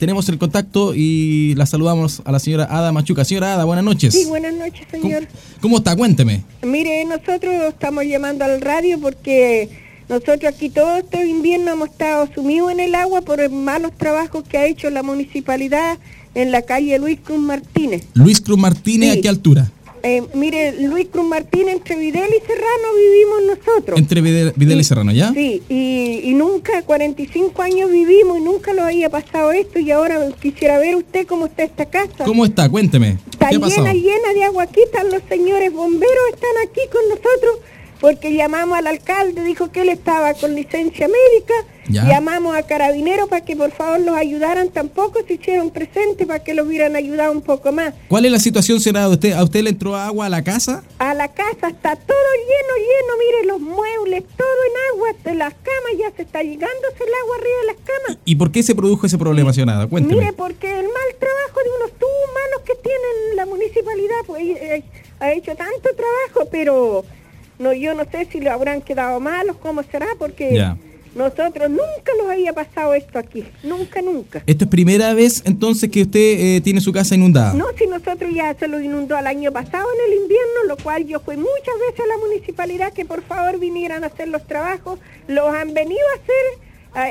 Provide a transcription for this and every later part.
tenemos el contacto y la saludamos a la señora Ada Machuca. Señora Ada, buenas noches. Sí, buenas noches, señor. ¿Cómo está? Cuénteme. Mire, nosotros estamos llamando al radio porque nosotros aquí todo este invierno hemos estado sumidos en el agua por malos trabajos que ha hecho la municipalidad en la calle Luis Cruz Martínez. Luis Cruz Martínez, sí. ¿A qué altura? Mire, Luis Cruz Martínez, entre Videla y Serrano vivimos nosotros. Entre Videla y Serrano, ¿ya? Sí, y nunca, 45 años vivimos y nunca nos había pasado esto, y ahora quisiera ver usted cómo está esta casa. ¿Cómo está? Cuénteme. Está llena de agua aquí, están los señores bomberos, están aquí con nosotros, porque llamamos al alcalde, dijo que él estaba con licencia médica, ¿ya? Llamamos a Carabineros para que por favor los ayudaran, tampoco se hicieron presentes para que los hubieran ayudado un poco más. ¿Cuál es la situación, señora? ¿A usted le entró agua a la casa? A la casa está todo lleno, mire los muebles, todo en agua, de las camas ya se está llegándose el agua arriba de las camas. ¿Y por qué se produjo ese problema, señora? Cuénteme. Mire, porque el mal trabajo de unos tubos malos que tiene la municipalidad, pues ha hecho tanto trabajo, pero no, yo no sé si lo habrán quedado malos, cómo será, porque nosotros nunca nos había pasado esto aquí, nunca. ¿Esto es primera vez entonces que usted tiene su casa inundada? No, si nosotros ya se lo inundó el año pasado en el invierno, lo cual yo fui muchas veces a la municipalidad que por favor vinieran a hacer los trabajos, los han venido a hacer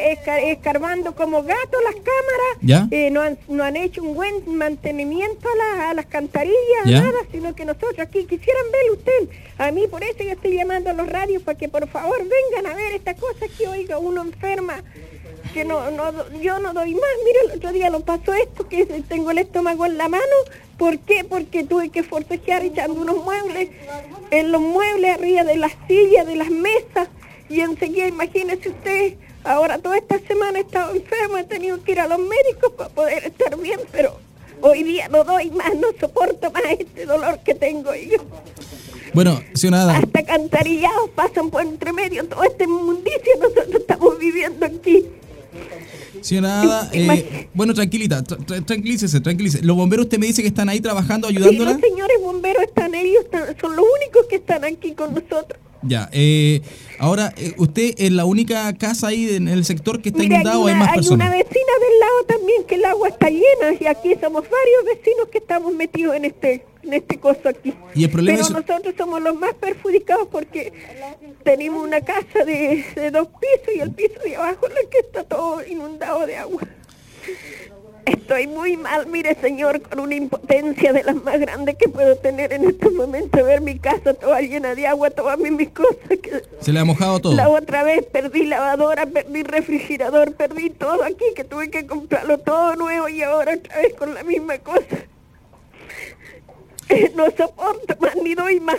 escarbando como gatos las cámaras, no han hecho un buen mantenimiento a las cantarillas, nada, sino que nosotros aquí quisieran ver usted. A mí por eso yo estoy llamando a los radios para que por favor vengan a ver esta cosa que oiga uno enferma, que yo no doy más. Mire, el otro día lo pasó esto, que tengo el estómago en la mano. ¿Por qué? Porque tuve que forcejear echando unos muebles, en los muebles arriba de las sillas, de las mesas, y enseguida imagínese usted. Ahora toda esta semana he estado enferma, he tenido que ir a los médicos para poder estar bien, pero hoy día no doy más, no soporto más este dolor que tengo yo. Bueno, señora Ada, hasta cantarillados pasan por entre medio, toda esta inmundicia nosotros estamos viviendo aquí. Señora Ada, bueno, tranquilícese. Los bomberos, usted me dice que están ahí trabajando, ayudándola. Sí, los señores bomberos son los únicos que están aquí con nosotros. Ya, ahora, ¿usted es la única casa ahí en el sector que está inundado o hay más personas? Hay una vecina del lado también que el agua está llena, y aquí somos varios vecinos que estamos metidos en este coso aquí. ¿Y el problema Pero nosotros somos los más perjudicados porque tenemos una casa de 2 pisos y el piso de abajo es el que está todo inundado de agua. Estoy muy mal, mire señor, con una impotencia de las más grandes que puedo tener en estos momentos, ver mi casa toda llena de agua, todas mis cosas. ¿Se le ha mojado todo? La otra vez perdí lavadora, perdí refrigerador, perdí todo aquí, que tuve que comprarlo todo nuevo, y ahora otra vez con la misma cosa. No soporto más, ni doy más.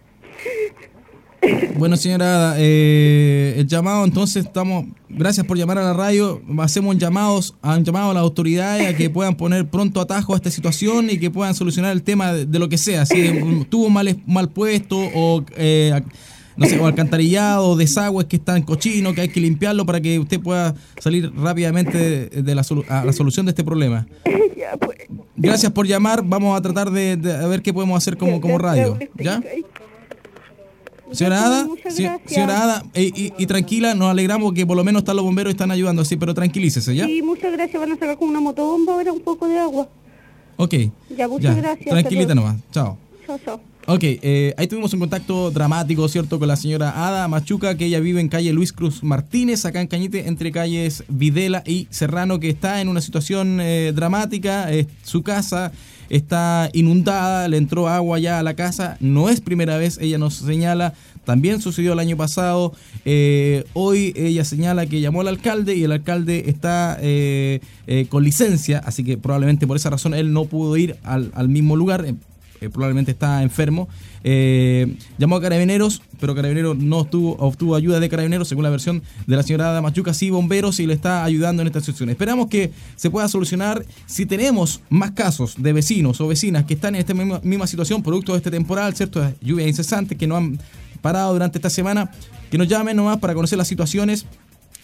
Bueno, señora Ada, el llamado, entonces gracias por llamar a la radio, hacemos un llamado a las autoridades a que puedan poner pronto atajo a esta situación y que puedan solucionar el tema de lo que sea, si tuvo mal puesto o no sé, o alcantarillado, desagües que están cochinos, que hay que limpiarlo para que usted pueda salir rápidamente a la solución de este problema. Gracias por llamar, vamos a tratar de ver qué podemos hacer como radio, ¿ya? Señora Ada, y tranquila, nos alegramos que por lo menos los bomberos están ayudando, sí, pero tranquilícese, ¿ya? Sí, muchas gracias, van a sacar con una motobomba ahora un poco de agua. Ok. Ya, muchas gracias. Tranquilita nomás, chao. Chao. Ok, ahí tuvimos un contacto dramático, ¿cierto?, con la señora Ada Machuca, que ella vive en calle Luis Cruz Martínez, acá en Cañete, entre calles Videla y Serrano, que está en una situación dramática. Su casa está inundada, le entró agua ya a la casa, no es primera vez, ella nos señala, también sucedió el año pasado. Hoy ella señala que llamó al alcalde y el alcalde está con licencia, así que probablemente por esa razón él no pudo ir al mismo lugar. Probablemente está enfermo. Llamó a Carabineros, pero Carabineros no obtuvo ayuda de Carabineros, según la versión de la señora Ada Machuca. Sí, bomberos, y le está ayudando en esta situación. Esperamos que se pueda solucionar. Si tenemos más casos de vecinos o vecinas que están en esta misma situación, producto de este temporal, ¿cierto?, de lluvias incesantes que no han parado durante esta semana, que nos llamen nomás para conocer las situaciones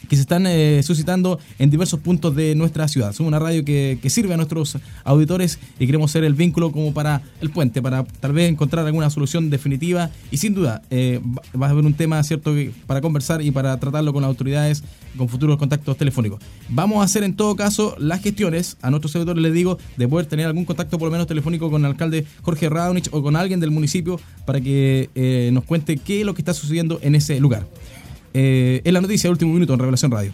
que se están suscitando en diversos puntos de nuestra ciudad. Somos una radio que sirve a nuestros auditores y queremos ser el vínculo como para el puente, para tal vez encontrar alguna solución definitiva, y sin duda va a haber un tema, ¿cierto?, para conversar y para tratarlo con las autoridades, con futuros contactos telefónicos. Vamos a hacer en todo caso las gestiones, a nuestros auditores les digo, de poder tener algún contacto por lo menos telefónico con el alcalde Jorge Radonich o con alguien del municipio para que nos cuente qué es lo que está sucediendo en ese lugar. Es la noticia de último minuto en Revelación Radio.